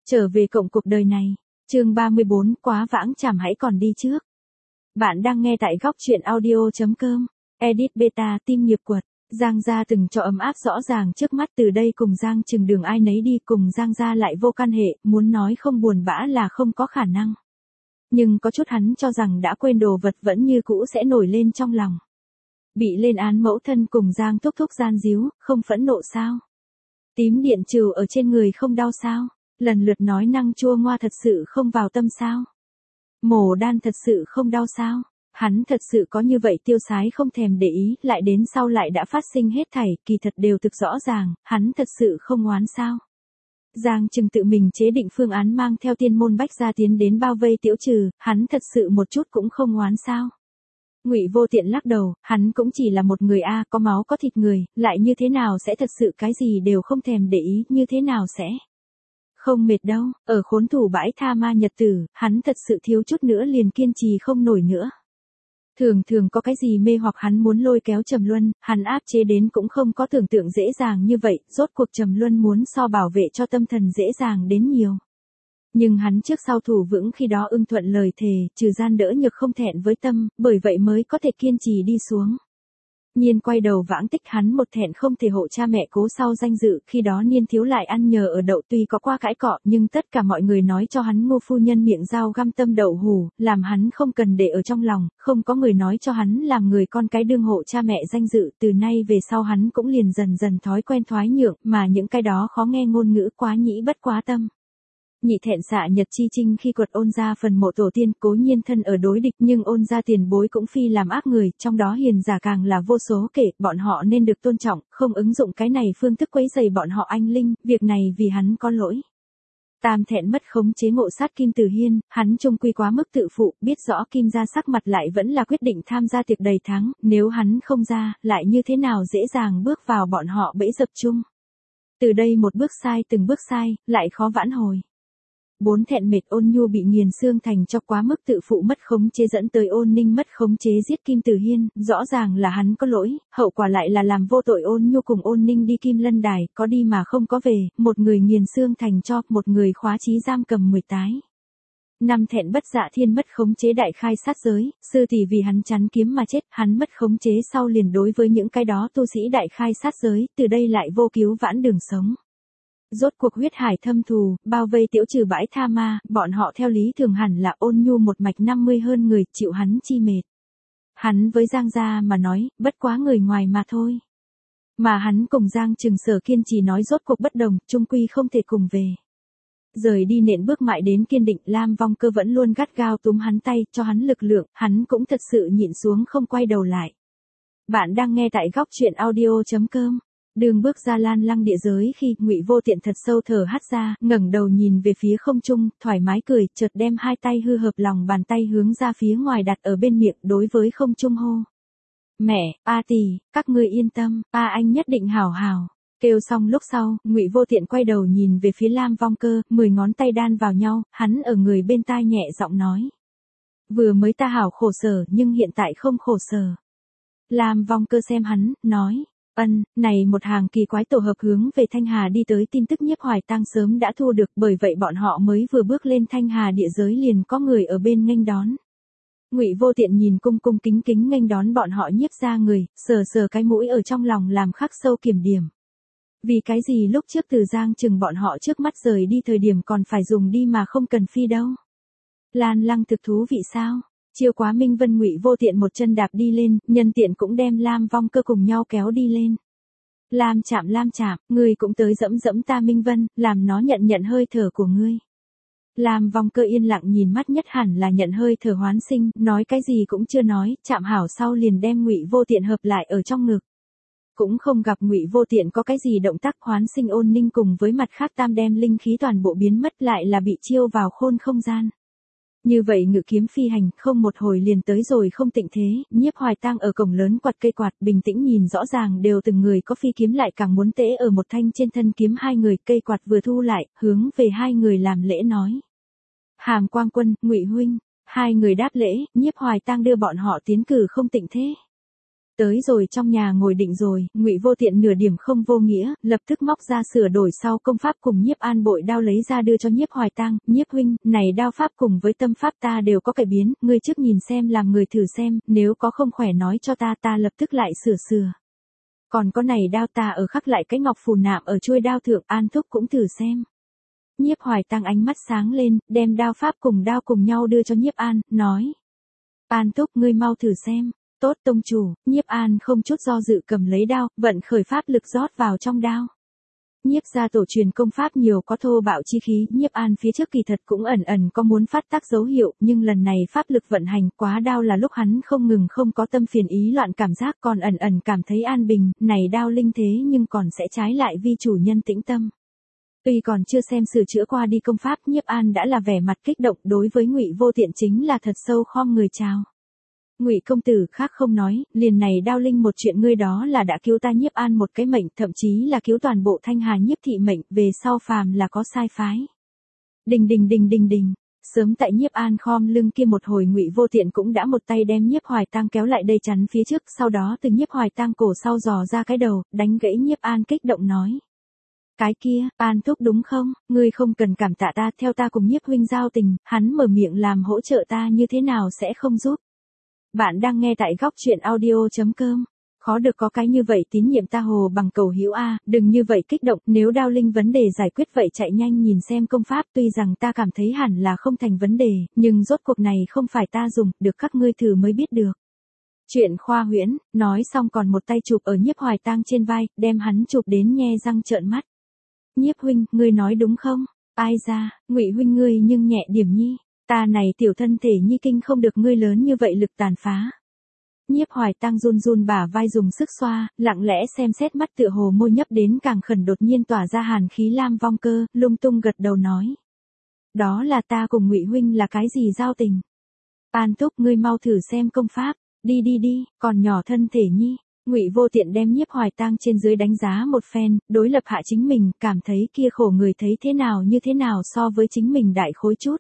Trở về cộng cuộc đời này. Chương 34, quá vãng chảm hãy còn đi trước. Bạn đang nghe tại góc truyện audio.com. Edit beta tim nghiệp quật. Giang gia từng cho ấm áp rõ ràng trước mắt, từ đây cùng Giang Trừng đường ai nấy đi, cùng Giang gia lại vô can hệ, muốn nói không buồn bã là không có khả năng. Nhưng có chút hắn cho rằng đã quên đồ vật vẫn như cũ sẽ nổi lên trong lòng. Bị lên án mẫu thân cùng Giang thúc thúc gian díu, không phẫn nộ sao? Tím điện trừ ở trên người không đau sao? Lần lượt nói năng chua ngoa thật sự không vào tâm sao? Mổ đan thật sự không đau sao? Hắn thật sự có như vậy tiêu sái không thèm để ý, lại đến sau lại đã phát sinh hết thảy, kỳ thật đều thực rõ ràng, hắn thật sự không oán sao? Giang Trừng tự mình chế định phương án mang theo tiên môn bách gia tiến đến bao vây Tiểu Trừ, hắn thật sự một chút cũng không oán sao? Ngụy Vô Tiện lắc đầu, hắn cũng chỉ là một người có máu có thịt người, lại như thế nào sẽ thật sự cái gì đều không thèm để ý, như thế nào sẽ không mệt đâu, ở khốn thủ bãi tha ma nhật tử, hắn thật sự thiếu chút nữa liền kiên trì không nổi nữa. Thường có cái gì mê hoặc hắn muốn lôi kéo Trầm Luân, hắn áp chế đến cũng không có tưởng tượng dễ dàng như vậy, rốt cuộc Trầm Luân muốn so bảo vệ cho tâm thần dễ dàng đến nhiều. Nhưng hắn trước sau thủ vững khi đó ưng thuận lời thề, trừ gian đỡ nhược không thẹn với tâm, bởi vậy mới có thể kiên trì đi xuống. Nhiên quay đầu vãng tích, hắn một thẹn không thể hộ cha mẹ cố sau danh dự, khi đó Niên thiếu lại ăn nhờ ở đậu, tuy có qua cãi cọ nhưng tất cả mọi người nói cho hắn Ngô phu nhân miệng dao găm tâm đậu hù, làm hắn không cần để ở trong lòng, không có người nói cho hắn làm người con cái đương hộ cha mẹ danh dự, từ nay về sau hắn cũng liền dần dần thói quen thoái nhượng, mà những cái đó khó nghe ngôn ngữ quá nhĩ bất quá tâm. Nhị thẹn xạ nhật chi trinh khi quật Ôn gia phần mộ tổ tiên, cố nhiên thân ở đối địch nhưng Ôn gia tiền bối cũng phi làm ác người, trong đó hiền giả càng là vô số kể, bọn họ nên được tôn trọng, không ứng dụng cái này phương thức quấy rầy bọn họ anh linh, việc này vì hắn có lỗi. Tam thẹn mất khống chế ngộ sát Kim Từ Hiên, hắn trung quy quá mức tự phụ, biết rõ Kim gia sắc mặt lại vẫn là quyết định tham gia tiệc đầy tháng, nếu hắn không ra, lại như thế nào dễ dàng bước vào bọn họ bẫy dập chung. Từ đây một bước sai từng bước sai, lại khó vãn hồi. 4 thẹn mệt Ôn Nhu bị nghiền xương thành cho quá mức tự phụ mất khống chế dẫn tới Ôn Ninh mất khống chế giết Kim Từ Hiên, rõ ràng là hắn có lỗi, hậu quả lại là làm vô tội Ôn Nhu cùng Ôn Ninh đi Kim Lân Đài, có đi mà không có về, một người nghiền xương thành cho, một người khóa chí giam cầm 10 tái. 5 thẹn Bất Dạ Thiên mất khống chế đại khai sát giới, sư tỷ vì hắn chắn kiếm mà chết, hắn mất khống chế sau liền đối với những cái đó tu sĩ đại khai sát giới, từ đây lại vô cứu vãn đường sống. Rốt cuộc huyết hải thâm thù, bao vây Tiểu Trừ bãi tha ma, bọn họ theo lý thường hẳn là Ôn Nhu một mạch 50 hơn người, chịu hắn chi mệt. Hắn với Giang gia mà nói, bất quá người ngoài mà thôi. Mà hắn cùng Giang Trừng Sở kiên trì nói rốt cuộc bất đồng, chung quy không thể cùng về. Rời đi nện bước mãi đến kiên định, Lam Vong Cơ vẫn luôn gắt gao túm hắn tay, cho hắn lực lượng, hắn cũng thật sự nhịn xuống không quay đầu lại. Bạn đang nghe tại góc truyện audio.com. Đường bước ra Lan Lăng địa giới khi Ngụy Vô Tiện thật sâu thở hắt ra, ngẩng đầu nhìn về phía không trung, thoải mái cười, chợt đem hai tay hư hợp lòng bàn tay hướng ra phía ngoài đặt ở bên miệng, đối với không trung hô. Mẹ, tỷ, các ngươi yên tâm, anh nhất định hảo hảo. Kêu xong lúc sau, Ngụy Vô Tiện quay đầu nhìn về phía Lam Vong Cơ, 10 ngón tay đan vào nhau, hắn ở người bên tai nhẹ giọng nói. Vừa mới ta hảo khổ sở nhưng hiện tại không khổ sở. Lam Vong Cơ xem hắn, nói. Này một hàng kỳ quái tổ hợp hướng về Thanh Hà đi tới, tin tức Nhiếp Hoài Tăng sớm đã thu được, bởi vậy bọn họ mới vừa bước lên Thanh Hà địa giới liền có người ở bên nghênh đón. Ngụy Vô Tiện nhìn cung cung kính kính nghênh đón bọn họ Nhiếp ra người, sờ cái mũi ở trong lòng làm khắc sâu kiểm điểm. Vì cái gì lúc trước từ Giang Trừng bọn họ trước mắt rời đi thời điểm còn phải dùng đi mà không cần phi đâu. Lan Lăng thực thú vị sao? Chiêu quá Minh Vân Ngụy Vô Tiện một chân đạp đi lên, nhân tiện cũng đem Lam Vong Cơ cùng nhau kéo đi lên. Lam chạm, ngươi cũng tới dẫm ta Minh Vân, làm nó nhận hơi thở của ngươi. Lam Vong Cơ yên lặng nhìn mắt nhất hẳn là nhận hơi thở hoán sinh, nói cái gì cũng chưa nói, chạm hảo sau liền đem Ngụy Vô Tiện hợp lại ở trong ngực. Cũng không gặp Ngụy Vô Tiện có cái gì động tác, hoán sinh Ôn Ninh cùng với mặt khác tam đem linh khí toàn bộ biến mất, lại là bị chiêu vào khôn không gian. Như vậy ngự kiếm phi hành, không một hồi liền tới rồi không tịnh thế, Nhiếp Hoài Tăng ở cổng lớn quạt cây quạt, bình tĩnh nhìn rõ ràng đều từng người có phi kiếm lại càng muốn tễ ở một thanh trên thân kiếm hai người, cây quạt vừa thu lại, hướng về hai người làm lễ nói. Hàm Quang Quân, Ngụy huynh, hai người đáp lễ, Nhiếp Hoài Tăng đưa bọn họ tiến cử không tịnh thế. Tới rồi trong nhà ngồi định rồi, Ngụy Vô Tiện nửa điểm không vô nghĩa, lập tức móc ra sửa đổi sau công pháp cùng Nhiếp An bội đao lấy ra đưa cho Nhiếp Hoài Tăng, Nhiếp huynh, này đao pháp cùng với tâm pháp ta đều có cải biến, ngươi trước nhìn xem làm người thử xem, nếu có không khỏe nói cho ta lập tức lại sửa. Còn có này đao ta ở khắc lại cái ngọc phù nạm ở chuôi đao thượng, An thúc cũng thử xem. Nhiếp Hoài Tăng ánh mắt sáng lên, đem đao pháp cùng đao cùng nhau đưa cho Nhiếp An, nói. An thúc ngươi mau thử xem. Tốt tông chủ, Nhiếp An không chút do dự cầm lấy đao, vận khởi pháp lực rót vào trong đao. Nhiếp gia tổ truyền công pháp nhiều có thô bạo chi khí, Nhiếp An phía trước kỳ thật cũng ẩn ẩn có muốn phát tác dấu hiệu, nhưng lần này pháp lực vận hành quá đao là lúc hắn không ngừng không có tâm phiền ý loạn cảm giác, còn ẩn ẩn cảm thấy an bình, này đao linh thế nhưng còn sẽ trái lại vi chủ nhân tĩnh tâm. Tuy còn chưa xem sửa chữa qua đi công pháp, Nhiếp An đã là vẻ mặt kích động, đối với Ngụy Vô Tiện chính là thật sâu khom người chào. Ngụy công tử khác không nói, liền này đao linh một chuyện ngươi đó là đã cứu ta Nhiếp An một cái mệnh, thậm chí là cứu toàn bộ Thanh Hà Nhiếp thị mệnh, về sau phàm là có sai phái. Đình. Sớm tại Nhiếp An khom lưng kia một hồi, Ngụy Vô Tiện cũng đã một tay đem Nhiếp Hoài Tăng kéo lại đây chắn phía trước, sau đó từ Nhiếp Hoài Tăng cổ sau dò ra cái đầu, đánh gãy Nhiếp An kích động nói. Cái kia, An thúc đúng không, ngươi không cần cảm tạ ta, theo ta cùng Nhiếp huynh giao tình, hắn mở miệng làm hỗ trợ ta như thế nào sẽ không giúp. Bạn đang nghe tại góc truyện audio.com. Khó được có cái như vậy tín nhiệm ta hồ bằng cầu hữu a, đừng như vậy kích động, nếu đao linh vấn đề giải quyết vậy chạy nhanh nhìn xem công pháp, tuy rằng ta cảm thấy hẳn là không thành vấn đề, nhưng rốt cuộc này không phải ta dùng, được các ngươi thử mới biết được. Chuyện khoa huyễn, nói xong còn một tay chụp ở Nhiếp Hoài Tăng trên vai, đem hắn chụp đến nhe răng trợn mắt. Nhiếp huynh, ngươi nói đúng không? Ai ra, Ngụy huynh ngươi nhưng nhẹ điểm nhi. Ta này tiểu thân thể nhi kinh không được ngươi lớn như vậy lực tàn phá. Nhiếp Hoài Tăng run bả vai dùng sức xoa, lặng lẽ xem xét mắt tựa hồ môi nhấp đến càng khẩn đột nhiên tỏa ra hàn khí lam vong cơ, lung tung gật đầu nói. Đó là ta cùng Ngụy huynh là cái gì giao tình? An thúc ngươi mau thử xem công pháp, đi, còn nhỏ thân thể nhi. Ngụy Vô Tiện đem Nhiếp Hoài Tăng trên dưới đánh giá một phen, đối lập hạ chính mình, cảm thấy kia khổ người thấy thế nào như thế nào so với chính mình đại khối chút.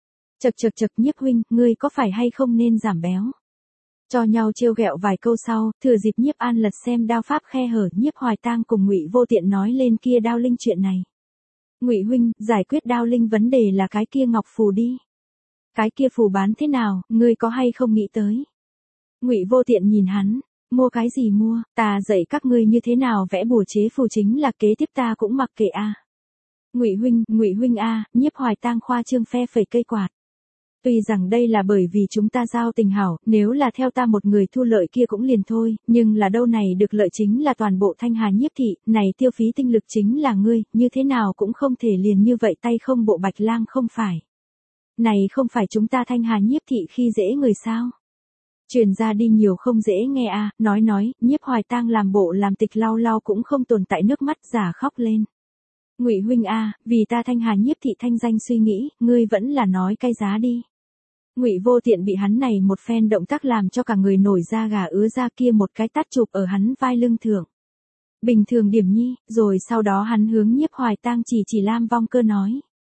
Chật Nhiếp huynh, ngươi có phải hay không nên giảm béo? Cho nhau trêu ghẹo vài câu sau, thừa dịp Nhiếp An lật xem đao pháp khe hở, Nhiếp Hoài Tăng cùng Ngụy Vô Tiện nói lên kia đao linh chuyện này. Ngụy huynh, giải quyết đao linh vấn đề là cái kia ngọc phù đi. Cái kia phù bán thế nào, ngươi có hay không nghĩ tới? Ngụy Vô Tiện nhìn hắn, mua cái gì mua, ta dạy các ngươi như thế nào vẽ bùa chế phù chính là kế tiếp ta cũng mặc kệ a. Ngụy huynh a, Nhiếp Hoài Tăng khoa trương phe phẩy cây quạt. Tuy rằng đây là bởi vì chúng ta giao tình hảo, nếu là theo ta một người thu lợi kia cũng liền thôi, nhưng là đâu này được lợi chính là toàn bộ Thanh Hà Nhiếp thị, này tiêu phí tinh lực chính là ngươi, như thế nào cũng không thể liền như vậy tay không bộ Bạch Lang không phải. Này không phải chúng ta Thanh Hà Nhiếp thị khi dễ người sao? Truyền ra đi nhiều không dễ nghe a, nói, Nhiếp Hoài Tăng làm bộ làm tịch lau cũng không tồn tại nước mắt giả khóc lên. Ngụy huynh a, vì ta Thanh Hà Nhiếp thị thanh danh suy nghĩ, ngươi vẫn là nói cái giá đi. Ngụy Vô Tiện bị hắn này một phen động tác làm cho cả người nổi da gà ứa ra, kia một cái tát chụp ở hắn vai lưng thượng. Bình thường điểm nhi, rồi sau đó hắn hướng Nhiếp Hoài Tăng chỉ lam vong cơ nói.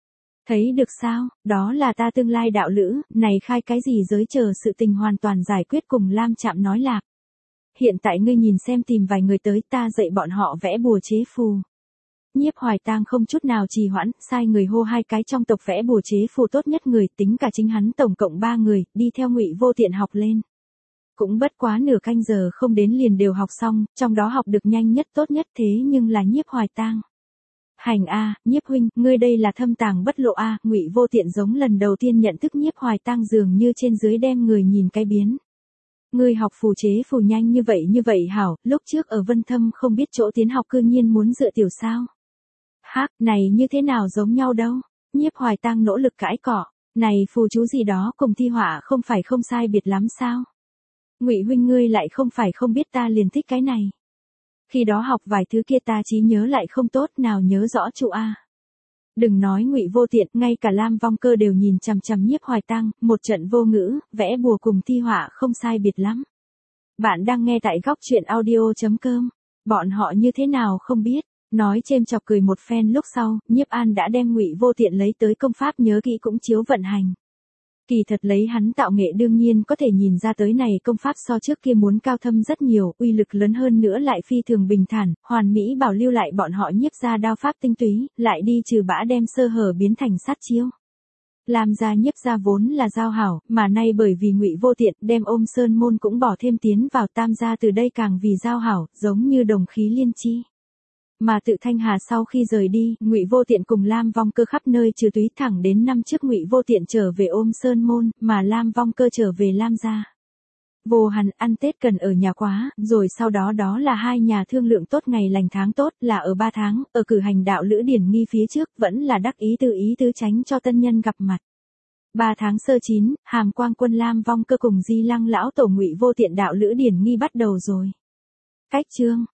Thấy được sao, đó là ta tương lai đạo lữ, này khai cái gì giới chờ sự tình hoàn toàn giải quyết cùng Lam Chạm nói lạc. Hiện tại ngươi nhìn xem tìm vài người tới ta dạy bọn họ vẽ bùa chế phù. Nhiếp Hoài Tăng không chút nào trì hoãn, sai người hô 2 cái trong tộc vẽ bùa chế phù tốt nhất người, tính cả chính hắn tổng cộng 3 người, đi theo Ngụy Vô Tiện học lên. Cũng bất quá nửa canh giờ không đến liền đều học xong, trong đó học được nhanh nhất tốt nhất thế nhưng là Nhiếp Hoài Tăng. Hành a, Nhiếp huynh, ngươi đây là thâm tàng bất lộ a, Ngụy Vô Tiện giống lần đầu tiên nhận thức Nhiếp Hoài Tăng dường như trên dưới đem người nhìn cái biến. Ngươi học phù chế phù nhanh như vậy hảo, lúc trước ở Vân Thâm không biết chỗ tiến học cư nhiên muốn dựa tiểu sao. Hắc, này như thế nào giống nhau đâu? Nhiếp Hoài Tăng nỗ lực cãi cọ, này phù chú gì đó cùng thi họa không phải không sai biệt lắm sao? Ngụy huynh ngươi lại không phải không biết ta liền thích cái này. Khi đó học vài thứ kia ta trí nhớ lại không tốt, nào nhớ rõ trụ a. Đừng nói Ngụy Vô Tiện, ngay cả Lam Vong Cơ đều nhìn chằm Nhiếp Hoài Tăng, một trận vô ngữ, vẽ bùa cùng thi họa không sai biệt lắm. Bạn đang nghe tại góc truyện audio.com. Bọn họ như thế nào không biết. Nói chêm chọc cười một phen lúc sau, Nhiếp An đã đem Ngụy Vô Tiện lấy tới công pháp nhớ kỹ cũng chiếu vận hành. Kỳ thật lấy hắn tạo nghệ đương nhiên có thể nhìn ra tới này công pháp so trước kia muốn cao thâm rất nhiều, uy lực lớn hơn nữa lại phi thường bình thản, hoàn mỹ bảo lưu lại bọn họ nhiếp ra đao pháp tinh túy, lại đi trừ bã đem sơ hở biến thành sát chiêu. Lam gia nhiếp gia vốn là giao hảo, mà nay bởi vì Ngụy Vô Tiện đem Ôm Sơn môn cũng bỏ thêm tiến vào, Tam gia từ đây càng vì giao hảo, giống như đồng khí liên chi. Mà tự Thanh Hà sau khi rời đi, Ngụy Vô Tiện cùng Lam Vong Cơ khắp nơi trừ túy thẳng đến năm trước Ngụy Vô Tiện trở về Ôm Sơn môn, mà Lam Vong Cơ trở về Lam gia. Vô Hàn ăn Tết cần ở nhà quá, rồi sau đó đó là hai nhà thương lượng tốt ngày lành tháng tốt, là ở 3 tháng, ở cử hành đạo lữ điển nghi phía trước, vẫn là đắc ý tứ tránh cho tân nhân gặp mặt. 3 tháng sơ chín, Hàm Quang Quân Lam Vong Cơ cùng Di Lăng lão tổ Ngụy Vô Tiện đạo lữ điển nghi bắt đầu rồi. Cách chương